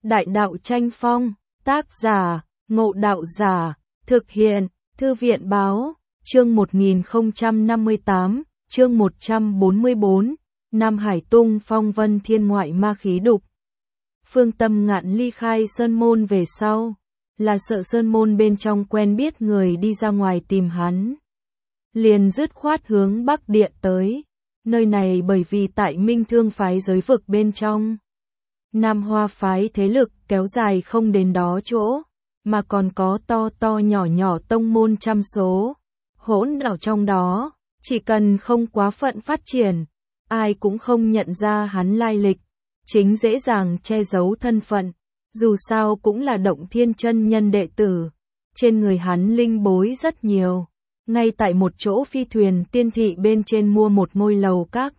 Đại đạo tranh phong, tác giả, Ngộ Đạo Giả, thực hiện, Thư viện báo, chương 1058, chương 144, Nam Hải tung phong vân thiên ngoại ma khí đục. Phương Tâm Ngạn ly khai sơn môn về sau, là sợ sơn môn bên trong quen biết người đi ra ngoài tìm hắn. Liền dứt khoát hướng Bắc Địa tới, nơi này bởi vì tại Minh Thương phái giới vực bên trong. Nam Hoa phái thế lực kéo dài không đến đó chỗ, mà còn có to to nhỏ nhỏ tông môn trăm số, hỗn ở trong đó, chỉ cần không quá phận phát triển, ai cũng không nhận ra hắn lai lịch, chính dễ dàng che giấu thân phận, dù sao cũng là Động Thiên chân nhân đệ tử, trên người hắn linh bối rất nhiều, ngay tại một chỗ phi thuyền tiên thị bên trên mua một ngôi lầu các.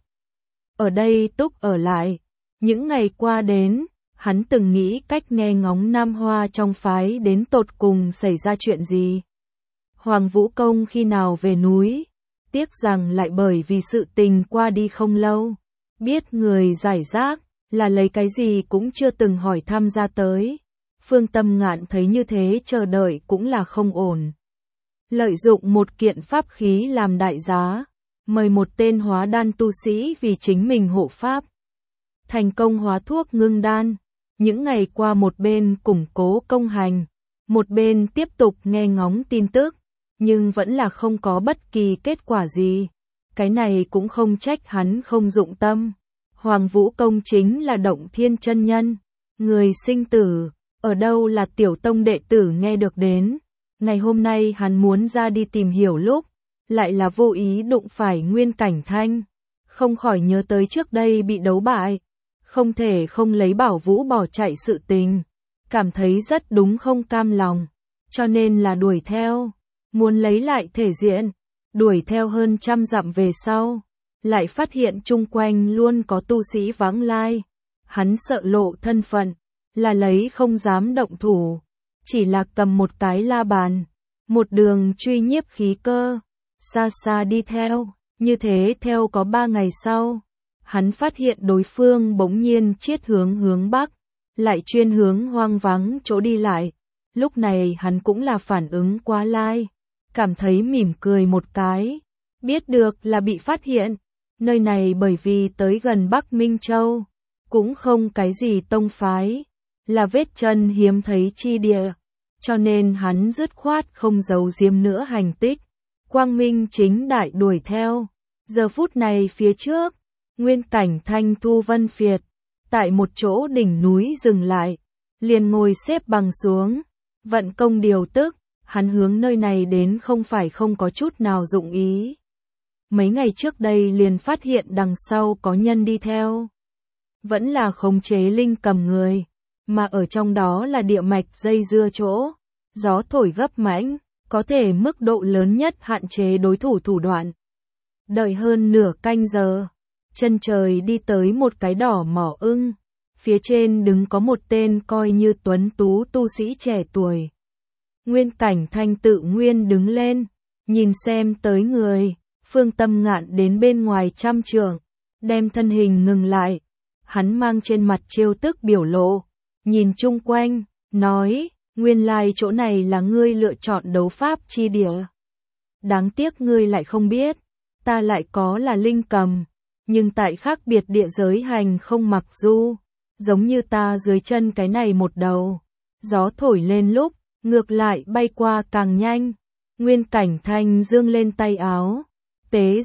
Ở đây túc ở lại. Những ngày qua đến, hắn từng nghĩ cách nghe ngóng Nam Hoa trong phái đến tột cùng xảy ra chuyện gì. Hoàng Vũ Công khi nào về núi, tiếc rằng lại bởi vì sự tình qua đi không lâu, biết người giải rác, là lấy cái gì cũng chưa từng hỏi thăm ra tới. Phương Tâm Ngạn thấy như thế chờ đợi cũng là không ổn. Lợi dụng một kiện pháp khí làm đại giá, mời một tên hóa đan tu sĩ vì chính mình hộ pháp. Thành công hóa thuốc ngưng đan, những ngày qua một bên củng cố công hành, một bên tiếp tục nghe ngóng tin tức, nhưng vẫn là không có bất kỳ kết quả gì. Cái này cũng không trách hắn không dụng tâm. Hoàng Vũ Công chính là Động Thiên chân nhân, người sinh tử, ở đâu là tiểu tông đệ tử nghe được đến. Ngày hôm nay hắn muốn ra đi tìm hiểu lúc, lại là vô ý đụng phải Nguyên Cảnh Thanh, không khỏi nhớ tới trước đây bị đấu bại. Không thể không lấy Bảo Vũ bỏ chạy sự tình, cảm thấy rất đúng không cam lòng, cho nên là đuổi theo, muốn lấy lại thể diện, đuổi theo hơn 100 dặm về sau, lại phát hiện chung quanh luôn có tu sĩ vãng lai, hắn sợ lộ thân phận, là lấy không dám động thủ, chỉ là cầm một cái la bàn, một đường truy nhiếp khí cơ, xa xa đi theo, như thế theo có 3 ngày sau. Hắn phát hiện đối phương bỗng nhiên chiết hướng Bắc, lại chuyên hướng hoang vắng chỗ đi lại. Lúc này hắn cũng là phản ứng quá lai, cảm thấy mỉm cười một cái, biết được là bị phát hiện. Nơi này bởi vì tới gần Bắc Minh Châu, cũng không cái gì tông phái, là vết chân hiếm thấy chi địa, cho nên hắn dứt khoát không giấu giếm nữa hành tích, quang minh chính đại đuổi theo. Giờ phút này phía trước, Nguyên Cảnh Thanh thu vân phiệt, tại một chỗ đỉnh núi dừng lại, liền ngồi xếp bằng xuống, vận công điều tức, hắn hướng nơi này đến không phải không có chút nào dụng ý. Mấy ngày trước đây liền phát hiện đằng sau có nhân đi theo, vẫn là khống chế linh cầm người, mà ở trong đó là địa mạch dây dưa chỗ, gió thổi gấp mãnh, có thể mức độ lớn nhất hạn chế đối thủ thủ đoạn. Đợi hơn nửa canh giờ. Chân trời đi tới một cái đỏ mỏ ưng, phía trên đứng có một tên coi như tuấn tú tu sĩ trẻ tuổi. Nguyên Cảnh Thanh tự nguyên đứng lên, nhìn xem tới người, Phương Tâm Ngạn đến bên ngoài 100 trượng, đem thân hình ngừng lại, hắn mang trên mặt trêu tức biểu lộ, nhìn chung quanh, nói, nguyên lai chỗ này là ngươi lựa chọn đấu pháp chi địa. Đáng tiếc ngươi lại không biết, ta lại có là linh cầm. Nhưng tại khác biệt địa giới hành không mặc du, giống như ta dưới chân cái này một đầu, gió thổi lên lúc, ngược lại bay qua càng nhanh. Nguyên Cảnh Thanh dương lên tay áo, tế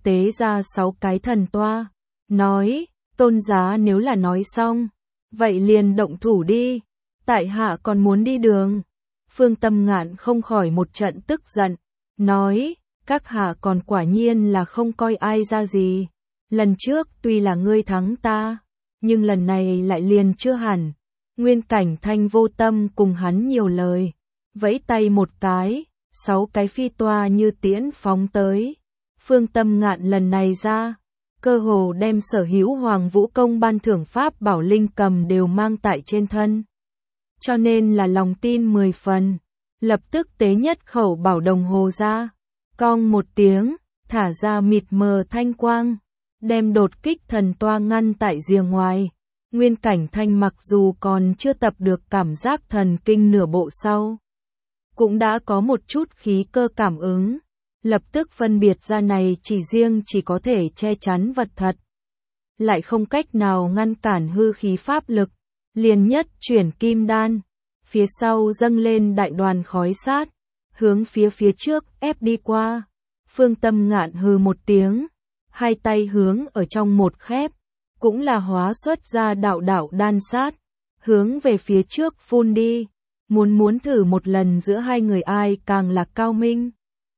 ra 6 cái thần toa, nói, tôn giá nếu là nói xong, vậy liền động thủ đi, tại hạ còn muốn đi đường. Phương Tâm Ngạn không khỏi một trận tức giận, nói, các hạ còn quả nhiên là không coi ai ra gì. Lần trước tuy là ngươi thắng ta, nhưng lần này lại liền chưa hẳn. Nguyên Cảnh Thanh vô tâm cùng hắn nhiều lời, vẫy tay một cái, 6 cái phi toa như tiễn phóng tới. Phương Tâm Ngạn lần này ra, cơ hồ đem sở hữu Hoàng Vũ Công ban thưởng pháp bảo linh cầm đều mang tại trên thân. Cho nên là lòng tin 10 phần, lập tức tế nhất khẩu bảo đồng hồ ra, cong một tiếng, thả ra mịt mờ thanh quang. Đem đột kích thần toa ngăn tại rìa ngoài. Nguyên Cảnh Thanh mặc dù còn chưa tập được cảm giác thần kinh nửa bộ sau, cũng đã có một chút khí cơ cảm ứng, lập tức phân biệt ra này chỉ có thể che chắn vật thật, lại không cách nào ngăn cản hư khí pháp lực, liền nhất chuyển kim đan, phía sau dâng lên đại đoàn khói sát, hướng phía trước ép đi qua. Phương Tâm Ngạn hừ một tiếng, hai tay hướng ở trong một khép, cũng là hóa xuất ra đạo đan sát, hướng về phía trước phun đi, muốn thử một lần giữa hai người ai càng là cao minh.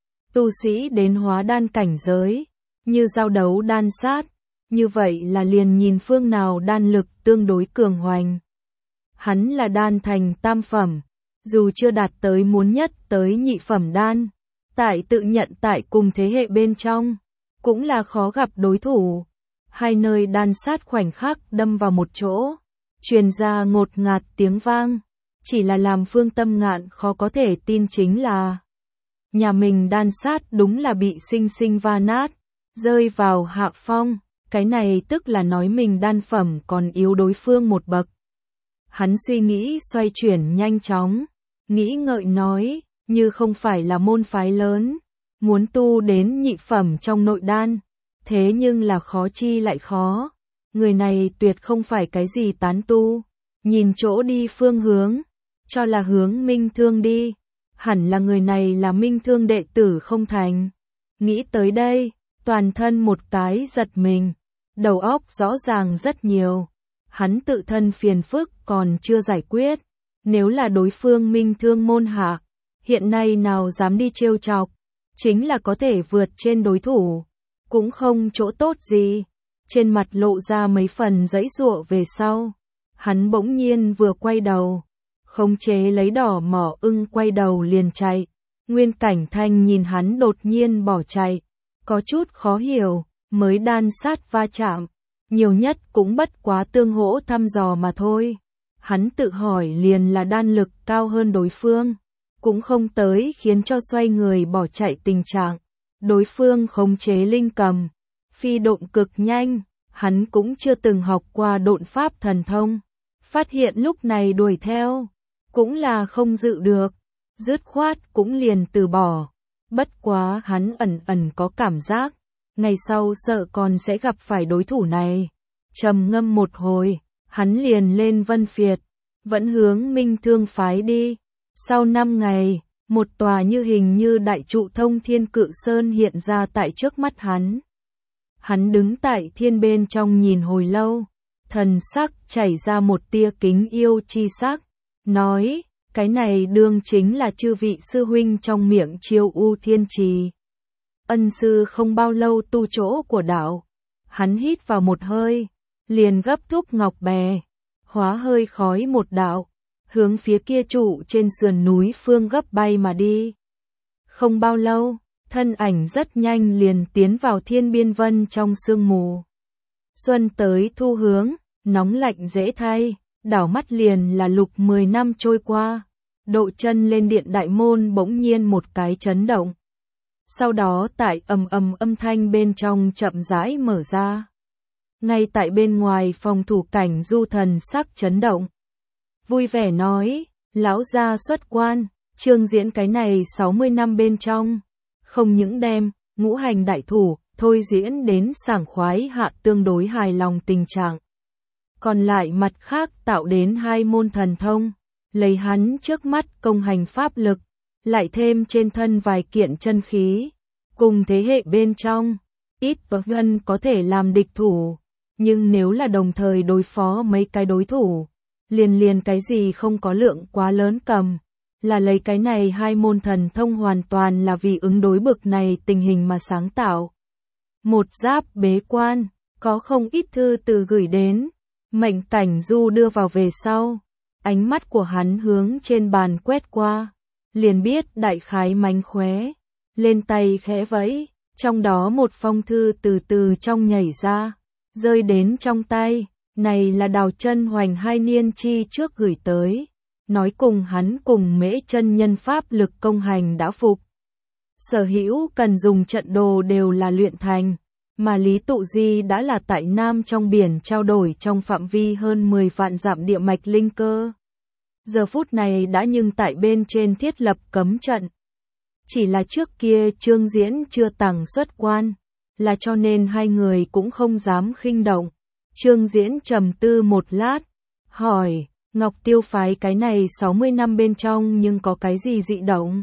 Tu sĩ đến hóa đan cảnh giới, như giao đấu đan sát, như vậy là liền nhìn phương nào đan lực tương đối cường hoành. Hắn là đan thành tam phẩm, dù chưa đạt tới muốn nhất tới nhị phẩm đan, tại tự nhận tại cùng thế hệ bên trong, cũng là khó gặp đối thủ. Hai nơi đan sát khoảnh khắc đâm vào một chỗ, truyền ra ngột ngạt tiếng vang, chỉ là làm Phương Tâm Ngạn khó có thể tin chính là nhà mình đan sát đúng là bị sinh va nát, rơi vào hạ phong, cái này tức là nói mình đan phẩm còn yếu đối phương một bậc. Hắn suy nghĩ xoay chuyển nhanh chóng, nghĩ ngợi nói, như không phải là môn phái lớn, muốn tu đến nhị phẩm trong nội đan, thế nhưng là khó chi lại khó, người này tuyệt không phải cái gì tán tu, nhìn chỗ đi phương hướng, cho là hướng Minh Thương đi, hẳn là người này là Minh Thương đệ tử không thành. Nghĩ tới đây, toàn thân một cái giật mình, đầu óc rõ ràng rất nhiều, hắn tự thân phiền phức còn chưa giải quyết, nếu là đối phương Minh Thương môn hạ, hiện nay nào dám đi trêu chọc, chính là có thể vượt trên đối thủ, cũng không chỗ tốt gì. Trên mặt lộ ra mấy phần giãy giụa về sau, hắn bỗng nhiên vừa quay đầu, khống chế lấy đỏ mỏ ưng quay đầu liền chạy. Nguyên Cảnh Thanh nhìn hắn đột nhiên bỏ chạy, có chút khó hiểu, mới đan sát va chạm, nhiều nhất cũng bất quá tương hỗ thăm dò mà thôi. Hắn tự hỏi liền là đan lực cao hơn đối phương, cũng không tới khiến cho xoay người bỏ chạy tình trạng. Đối phương khống chế linh cầm, phi độn cực nhanh, hắn cũng chưa từng học qua độn pháp thần thông, phát hiện lúc này đuổi theo, cũng là không dự được, dứt khoát cũng liền từ bỏ. Bất quá hắn ẩn có cảm giác, ngày sau sợ còn sẽ gặp phải đối thủ này. Trầm ngâm một hồi, hắn liền lên Vân Phiệt, vẫn hướng Minh Thương phái đi. Sau 5 ngày, một tòa hình như đại trụ thông thiên cự sơn hiện ra tại trước mắt hắn. Hắn đứng tại thiên bên trong nhìn hồi lâu, thần sắc chảy ra một tia kính yêu chi sắc, nói, cái này đương chính là chư vị sư huynh trong miệng Chiêu U Thiên Trì. Ân sư không bao lâu tu chỗ của đạo, hắn hít vào một hơi, liền gấp thúc ngọc bè, hóa hơi khói một đạo, hướng phía kia trụ trên sườn núi phương gấp bay mà đi. Không bao lâu, thân ảnh rất nhanh liền tiến vào thiên biên vân trong sương mù. Xuân tới thu hướng, nóng lạnh dễ thay, đảo mắt liền là lục 10 năm trôi qua, độ chân lên điện đại môn bỗng nhiên một cái chấn động. Sau đó tại âm thanh bên trong chậm rãi mở ra. Ngay tại bên ngoài phòng thủ cảnh Du thần sắc chấn động. Vui vẻ nói, lão gia xuất quan, chương diễn cái này 60 năm bên trong. Không những đem, ngũ hành đại thủ, thôi diễn đến sảng khoái hạ tương đối hài lòng tình trạng. Còn lại mặt khác tạo đến 2 môn thần thông, lấy hắn trước mắt công hành pháp lực, lại thêm trên thân vài kiện chân khí, cùng thế hệ bên trong, ít và gần có thể làm địch thủ, nhưng nếu là đồng thời đối phó mấy cái đối thủ, liền cái gì không có lượng quá lớn cầm, là lấy cái này 2 môn thần thông hoàn toàn là vì ứng đối bực này tình hình mà sáng tạo. Một giáp bế quan, có không ít thư từ gửi đến, Mệnh Cảnh Du đưa vào về sau, ánh mắt của hắn hướng trên bàn quét qua, liền biết đại khái mánh khóe, lên tay khẽ vẫy, trong đó một phong thư từ từ trong nhảy ra, rơi đến trong tay, này là Đào Chân Hoành 2 niên chi trước gửi tới, nói cùng hắn cùng Mễ chân nhân pháp lực công hành đã phục. Sở hữu cần dùng trận đồ đều là luyện thành, mà Lý Tụ Di đã là tại Nam trong biển trao đổi trong phạm vi hơn 10 vạn dặm địa mạch linh cơ. Giờ phút này đã nhưng tại bên trên thiết lập cấm trận. Chỉ là trước kia Trương Diễn chưa tằng xuất quan, là cho nên hai người cũng không dám khinh động. Trương Diễn trầm tư một lát, hỏi, Ngọc Tiêu phái cái này 60 năm bên trong nhưng có cái gì dị động?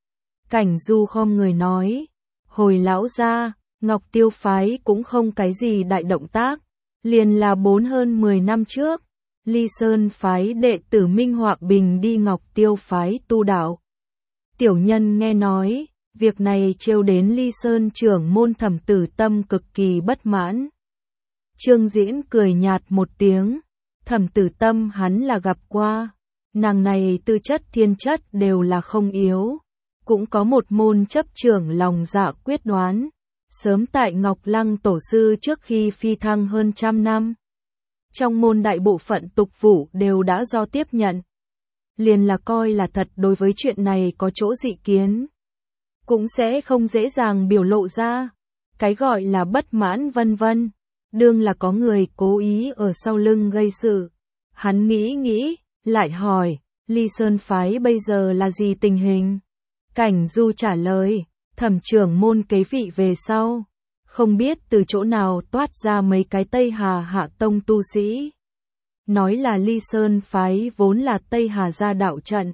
Cảnh Du khom người nói, hồi lão gia, Ngọc Tiêu phái cũng không cái gì đại động tác, liền là hơn 10 năm trước, Ly Sơn phái đệ tử Minh Họa Bình đi Ngọc Tiêu phái tu đạo. Tiểu nhân nghe nói, việc này trêu đến Ly Sơn trưởng môn Thẩm Tử Tâm cực kỳ bất mãn. Trương Diễn cười nhạt một tiếng, Thẩm Tử Tâm hắn là gặp qua, nàng này tư chất thiên chất đều là không yếu, cũng có một môn chấp trưởng lòng dạ quyết đoán, sớm tại Ngọc Lăng tổ sư trước khi phi thăng hơn 100 năm. Trong môn đại bộ phận tục vụ đều đã do tiếp nhận. Liền là coi là thật đối với chuyện này có chỗ dị kiến. Cũng sẽ không dễ dàng biểu lộ ra. Cái gọi là bất mãn vân vân. Đương là có người cố ý ở sau lưng gây sự. Hắn nghĩ, lại hỏi, Ly Sơn phái bây giờ là gì tình hình? Cảnh Du trả lời, Thẩm trưởng môn kế vị về sau. Không biết từ chỗ nào toát ra mấy cái Tây Hà hạ tông tu sĩ. Nói là Ly Sơn phái vốn là Tây Hà gia đạo trận.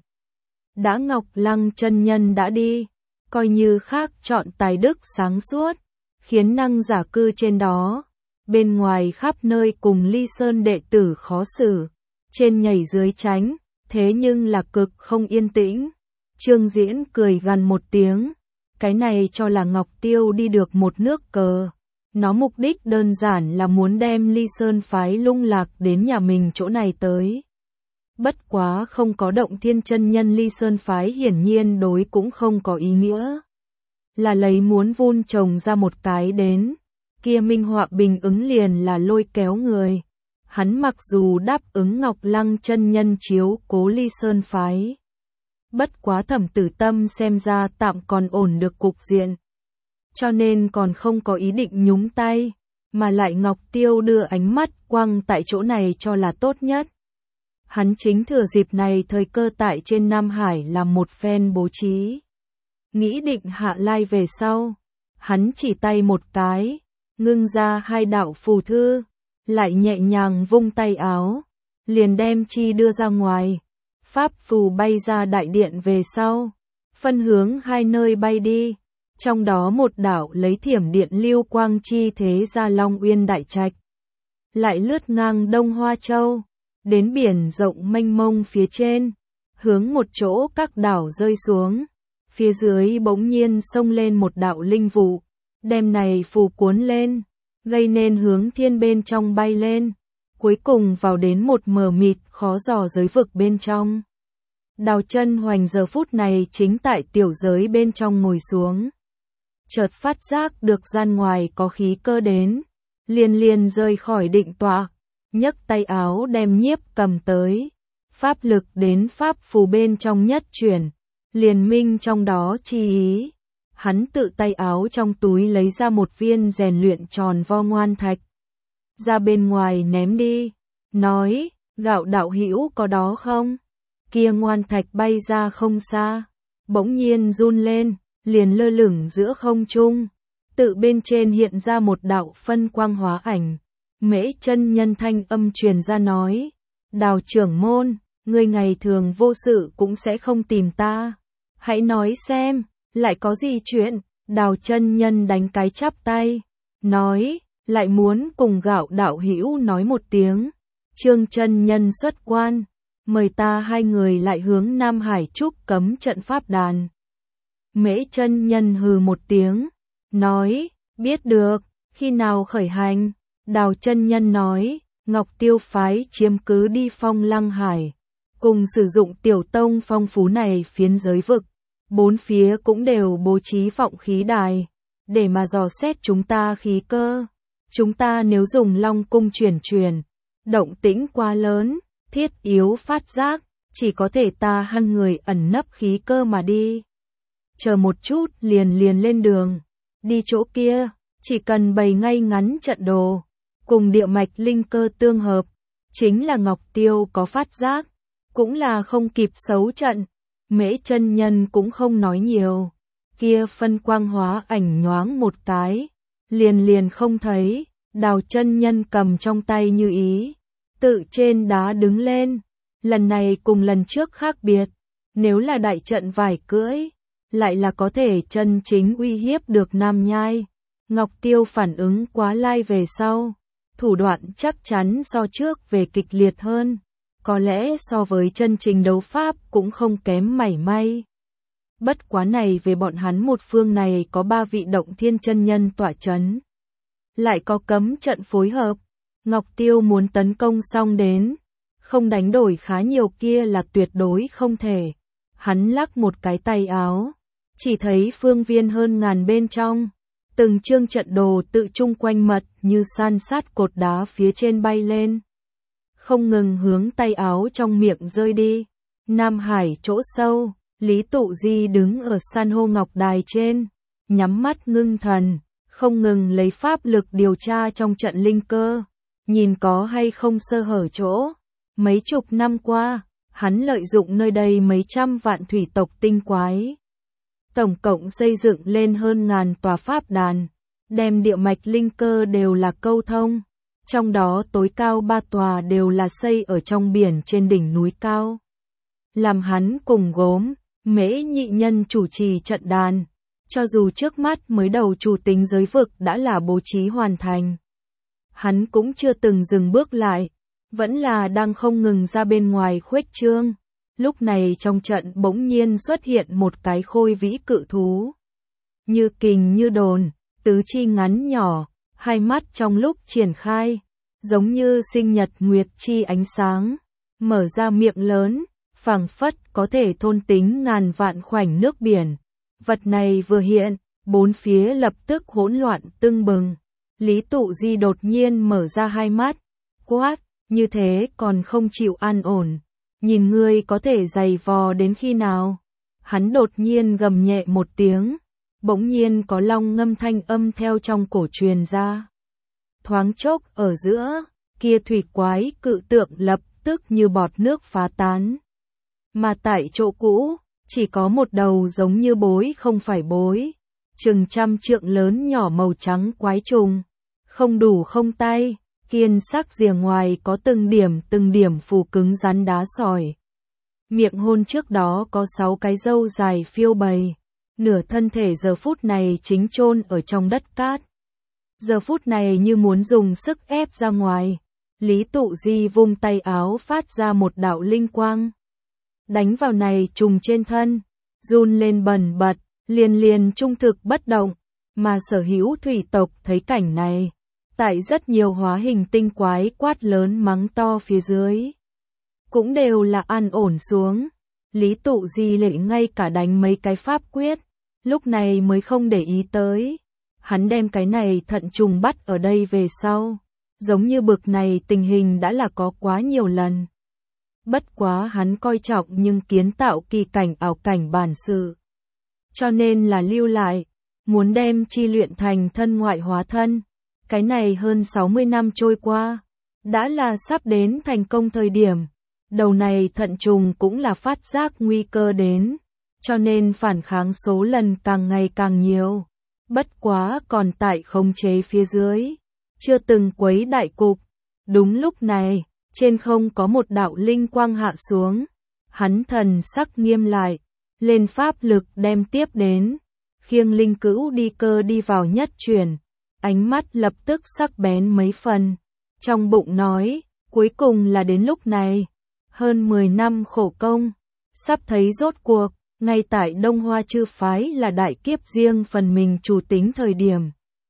Đã Ngọc Lăng chân nhân đã đi, coi như khác chọn tài đức sáng suốt, khiến năng giả cư trên đó. Bên ngoài khắp nơi cùng Ly Sơn đệ tử khó xử, trên nhảy dưới tránh, thế nhưng là cực không yên tĩnh. Trương Diễn cười gằn một tiếng, cái này cho là Ngọc Tiêu đi được một nước cờ. Nó mục đích đơn giản là muốn đem Ly Sơn phái lung lạc đến nhà mình chỗ này tới. Bất quá không có động thiên chân nhân Ly Sơn phái hiển nhiên đối cũng không có ý nghĩa. Là lấy muốn vun trồng ra một cái đến. Kia Minh Họa Bình ứng liền là lôi kéo người. Hắn mặc dù đáp ứng Ngọc Lăng chân nhân chiếu cố Ly Sơn phái. Bất quá Thẩm Tử Tâm xem ra tạm còn ổn được cục diện. Cho nên còn không có ý định nhúng tay, mà lại Ngọc Tiêu đưa ánh mắt quăng tại chỗ này cho là tốt nhất. Hắn chính thừa dịp này thời cơ tại trên Nam Hải làm một phen bố trí. Nghĩ định hạ lai về sau, hắn chỉ tay một cái, ngưng ra hai đạo phù thư, lại nhẹ nhàng vung tay áo, liền đem chi đưa ra ngoài. Pháp phù bay ra đại điện về sau, phân hướng hai nơi bay đi. Trong đó một đảo lấy thiểm điện lưu quang chi thế ra Long Uyên Đại Trạch. Lại lướt ngang Đông Hoa Châu, đến biển rộng mênh mông phía trên, hướng một chỗ các đảo rơi xuống. Phía dưới bỗng nhiên xông lên một đạo linh vụ, đem này phù cuốn lên, gây nên hướng thiên bên trong bay lên. Cuối cùng vào đến một mờ mịt khó dò giới vực bên trong. Đào Chân Hoành giờ phút này chính tại tiểu giới bên trong ngồi xuống. Chợt phát giác được gian ngoài có khí cơ đến, liền rơi khỏi định tọa, nhấc tay áo đem nhiếp cầm tới, pháp lực đến pháp phù bên trong nhất chuyển, liền minh trong đó chi ý. Hắn tự tay áo trong túi lấy ra một viên rèn luyện tròn vo ngoan thạch, ra bên ngoài ném đi, nói, Gạo đạo hữu có đó không? Kia ngoan thạch bay ra không xa, bỗng nhiên run lên, liền lơ lửng giữa không trung, tự bên trên hiện ra một đạo phân quang hóa ảnh. Mễ chân nhân thanh âm truyền ra nói, Đào trưởng môn, ngươi ngày thường vô sự cũng sẽ không tìm ta, hãy nói xem, lại có gì chuyện? Đào chân nhân đánh cái chắp tay, nói, lại muốn cùng Gạo đạo hữu nói một tiếng. Trương chân nhân xuất quan, mời ta hai người lại hướng Nam Hải trúc cấm trận pháp đàn. Mễ chân nhân hừ một tiếng, nói, biết được, khi nào khởi hành? Đào chân nhân nói, Ngọc Tiêu phái chiếm cứ đi Phong Lăng Hải, cùng sử dụng tiểu tông phong phú này phiến giới vực, bốn phía cũng đều bố trí vọng khí đài, để mà dò xét chúng ta khí cơ. Chúng ta nếu dùng Long cung chuyển, động tĩnh quá lớn, thiết yếu phát giác, chỉ có thể ta hăng người ẩn nấp khí cơ mà đi. Chờ một chút liền lên đường, đi chỗ kia, Chỉ cần bày ngay ngắn trận đồ, cùng địa mạch linh cơ tương hợp, chính là Ngọc Tiêu có phát giác, cũng là không kịp xấu trận. Mễ chân nhân cũng không nói nhiều, kia phân quang hóa ảnh nhoáng một cái, liền không thấy. Đào chân nhân cầm trong tay như ý, tự trên đá đứng lên. Lần này cùng lần trước khác biệt, nếu là đại trận vải cưỡi, lại là có thể chân chính uy hiếp được Nam Nhai. Ngọc Tiêu phản ứng quá lai về sau, thủ đoạn chắc chắn so trước về kịch liệt hơn, có lẽ so với chân trình đấu pháp cũng không kém mảy may. Bất quá này về bọn hắn một phương này có 3 vị động thiên chân nhân tọa chấn, lại có cấm trận phối hợp, Ngọc Tiêu muốn tấn công xong đến, không đánh đổi khá nhiều kia là tuyệt đối không thể. Hắn lắc một cái tay áo, chỉ thấy phương viên hơn ngàn bên trong, từng chương trận đồ tự chung quanh mật như san sát cột đá phía trên bay lên, không ngừng hướng tay áo trong miệng rơi đi. Nam Hải chỗ sâu, Lý Tụ Di đứng ở san hô ngọc đài trên, nhắm mắt ngưng thần, không ngừng lấy pháp lực điều tra trong trận linh cơ, nhìn có hay không sơ hở chỗ. Mấy chục năm qua, hắn lợi dụng nơi đây mấy trăm vạn thủy tộc tinh quái, tổng cộng xây dựng lên hơn ngàn tòa pháp đàn, đem địa mạch linh cơ đều là câu thông, trong đó tối cao 3 tòa đều là xây ở trong biển trên đỉnh núi cao. Làm hắn cùng Gốm, Mễ nhị nhân chủ trì trận đàn, cho dù trước mắt mới đầu chủ tính giới vực đã là bố trí hoàn thành, hắn cũng chưa từng dừng bước lại, vẫn là đang không ngừng ra bên ngoài khuếch trương. Lúc này trong trận bỗng nhiên xuất hiện một cái khôi vĩ cự thú, như kình như đồn, tứ chi ngắn nhỏ, hai mắt trong lúc triển khai, giống như sinh nhật nguyệt chi ánh sáng, mở ra miệng lớn, phảng phất có thể thôn tính ngàn vạn khoảnh nước biển. Vật này vừa hiện, bốn phía lập tức hỗn loạn tưng bừng. Lý Tụ Di đột nhiên mở ra hai mắt, quát, như thế còn không chịu an ổn, nhìn ngươi có thể giày vò đến khi nào. Hắn đột nhiên gầm nhẹ một tiếng, bỗng nhiên có long ngâm thanh âm theo trong cổ truyền ra. Thoáng chốc ở giữa, kia thủy quái cự tượng lập tức như bọt nước phá tán. Mà tại chỗ cũ, chỉ có một đầu giống như bối không phải bối, chừng trăm trượng lớn nhỏ màu trắng quái trùng, không đủ không tay, kiên sắc rìa ngoài có từng điểm phù cứng rắn đá sỏi. Miệng hôn trước đó có 6 cái râu dài phiêu bày, nửa thân thể giờ phút này chính chôn ở trong đất cát. Giờ phút này như muốn dùng sức ép ra ngoài, Lý Tụ Di vung tay áo phát ra một đạo linh quang, đánh vào này trùng trên thân, run lên bần bật, liền trung thực bất động, mà sở hữu thủy tộc thấy cảnh này, tại rất nhiều hóa hình tinh quái quát lớn mắng to phía dưới, cũng đều là an ổn xuống. Lý Tụ Di lệ ngay cả đánh mấy cái pháp quyết, lúc này mới không để ý tới. Hắn đem cái này thận trùng bắt ở đây về sau, giống như bực này tình hình đã là có quá nhiều lần. Bất quá hắn coi trọng nhưng kiến tạo kỳ cảnh ảo cảnh bản sự, cho nên là lưu lại, muốn đem chi luyện thành thân ngoại hóa thân. Cái này hơn 60 năm trôi qua, đã là sắp đến thành công thời điểm. Đầu này thận trùng cũng là phát giác nguy cơ đến, cho nên phản kháng số lần càng ngày càng nhiều. Bất quá còn tại khống chế phía dưới, chưa từng quấy đại cục. Đúng lúc này, trên không có một đạo linh quang hạ xuống, hắn thần sắc nghiêm lại, lên pháp lực đem tiếp đến, khiêng linh cữu đi cơ đi vào nhất chuyển, ánh mắt lập tức sắc bén mấy phần, trong bụng nói, cuối cùng là đến lúc này, hơn 10 năm khổ công, sắp thấy rốt cuộc, ngay tại Đông Hoa chư phái là đại kiếp riêng phần mình chủ tính thời điểm.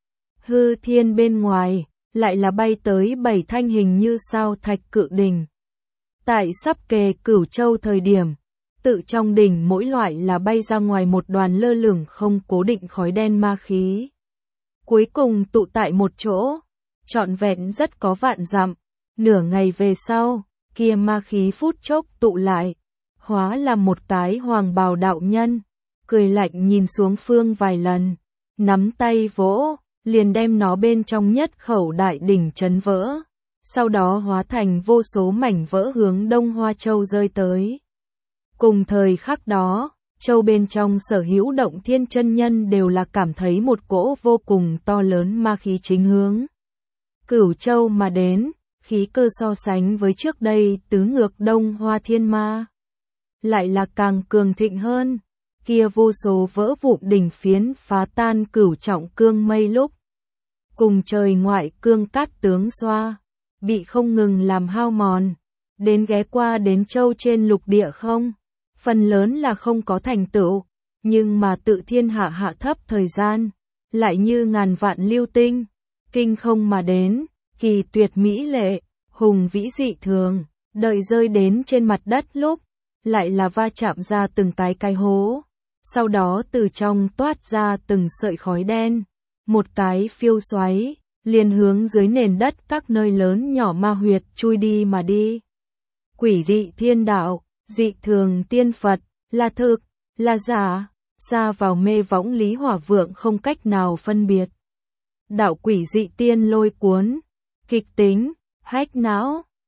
Hư thiên bên ngoài, lại là bay tới 7 thanh hình như sao thạch cự đỉnh. Tại sắp kề Cửu Châu thời điểm, tự trong đỉnh mỗi loại là bay ra ngoài một đoàn lơ lửng không cố định khói đen ma khí. Cuối cùng tụ tại một chỗ, trọn vẹn rất có vạn dặm, nửa ngày về sau, kia ma khí phút chốc tụ lại, hóa là một cái hoàng bào đạo nhân, cười lạnh nhìn xuống phương vài lần, nắm tay vỗ, liền đem nó bên trong nhất khẩu đại đỉnh chấn vỡ, sau đó hóa thành vô số mảnh vỡ hướng Đông Hoa Châu rơi tới. Cùng thời khắc đó, châu bên trong Sở Hữu Động Thiên chân nhân đều là cảm thấy một cỗ vô cùng to lớn ma khí chính hướng Cửu Châu mà đến, khí cơ so sánh với trước đây tứ ngược Đông Hoa Thiên Ma, lại là càng cường thịnh hơn. Kia vô số vỡ vụn đỉnh phiến phá tan cửu trọng cương mây lúc, cùng trời ngoại cương cát tướng xoa, bị không ngừng làm hao mòn, đến ghé qua đến châu trên lục địa không, phần lớn là không có thành tựu, nhưng mà tự thiên hạ hạ thấp thời gian, lại như ngàn vạn lưu tinh, kinh không mà đến, kỳ tuyệt mỹ lệ, hùng vĩ dị thường, đợi rơi đến trên mặt đất lúc, lại là va chạm ra từng cái hố, sau đó từ trong toát ra từng sợi khói đen, một cái phiêu xoáy, liền hướng dưới nền đất các nơi lớn nhỏ ma huyệt chui đi mà đi. Quỷ dị thiên đạo, dị thường tiên Phật, là thực, là giả, xa vào mê võng Lý Hỏa Vượng không cách nào phân biệt. Đạo quỷ dị tiên lôi cuốn, kịch tính, hách não.